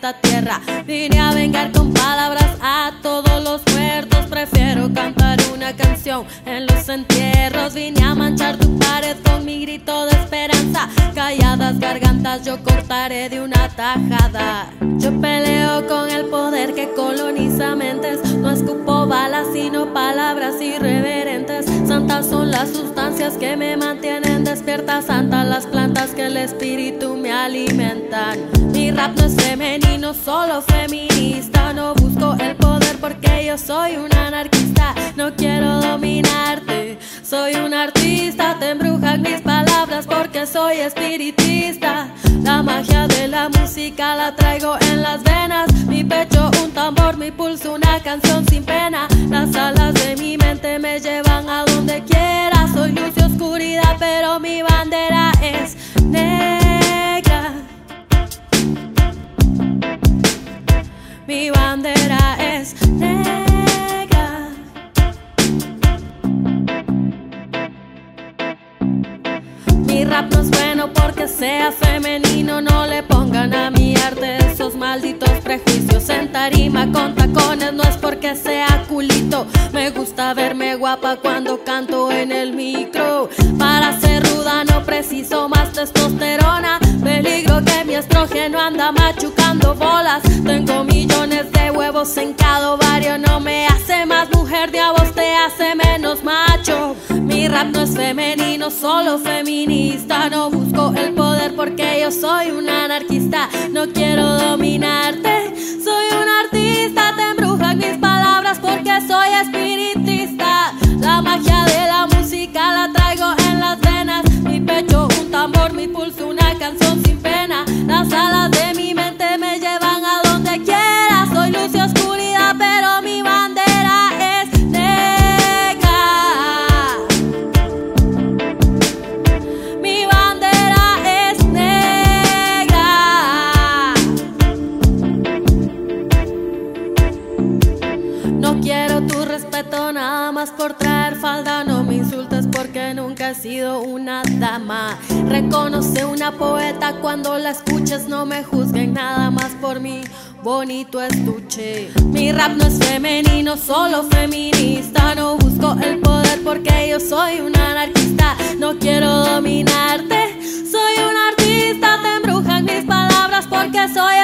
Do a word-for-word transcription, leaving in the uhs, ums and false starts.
esta tierra. Vine a vengar con palabras a todos los muertos. Prefiero cantar una canción en los entierros. Vine a manchar tu pared con mi grito de esperanza. Calladas gargantas yo cortaré de una tajada. Yo peleo con el poder que coloniza mentes. No escupo balas sino palabras irreverentes. Santas son las sustancias que me mantienen despierta. Santas las plantas que el espíritu me alimentan. Mi rap no es femenino, solo feminista. No busco el poder porque yo soy un anarquista. No quiero dominarte, soy un artista. Te embrujan mis palabras porque soy espiritista. La magia de la música la traigo en las venas. Mi pecho un tambor, mi pulso una canción sin pena. Las alas de mi mente me llevan a donde quiera. Soy luz y oscuridad, pero mi bandera es negra. Mi bandera es negra. Mi rap no es bueno porque sea femenino. No le pongan a mi arte esos malditos prejuicios. En tarima con tacones no es porque sea culito. Me gusta verme guapa cuando canto en el micro. Para ser ruda no preciso más testosterona. Peligro que mi estrógeno anda machucando bolas. Tengo millones de huevos en cada ovario. No me hace más mujer, ni a vos te hace menos macho. Mi rap no es femenino, solo feminista. No busco el poder porque yo soy un anarquista. No quiero dominarte, soy un artista. Te embrujan mis palabras porque soy espiritista. La magia de la música la traigo en las venas. Mi pecho un tambor, mi pulso una canción sin pena. Las alas de mi mente me llevan a donde quiera. Soy luz y oscuridad, pero mi bandera es negra. Mi bandera es negra. No quiero tu respeto nada más por traer falda. No me insultes porque nunca he sido una dama. Reconoce una poeta cuando la escuches. No me juzguen nada más por mi bonito estuche. Mi rap no es femenino, solo feminista. No busco el poder porque yo soy un anarquista. No quiero dominarte, soy un artista. Te embrujan mis palabras porque soy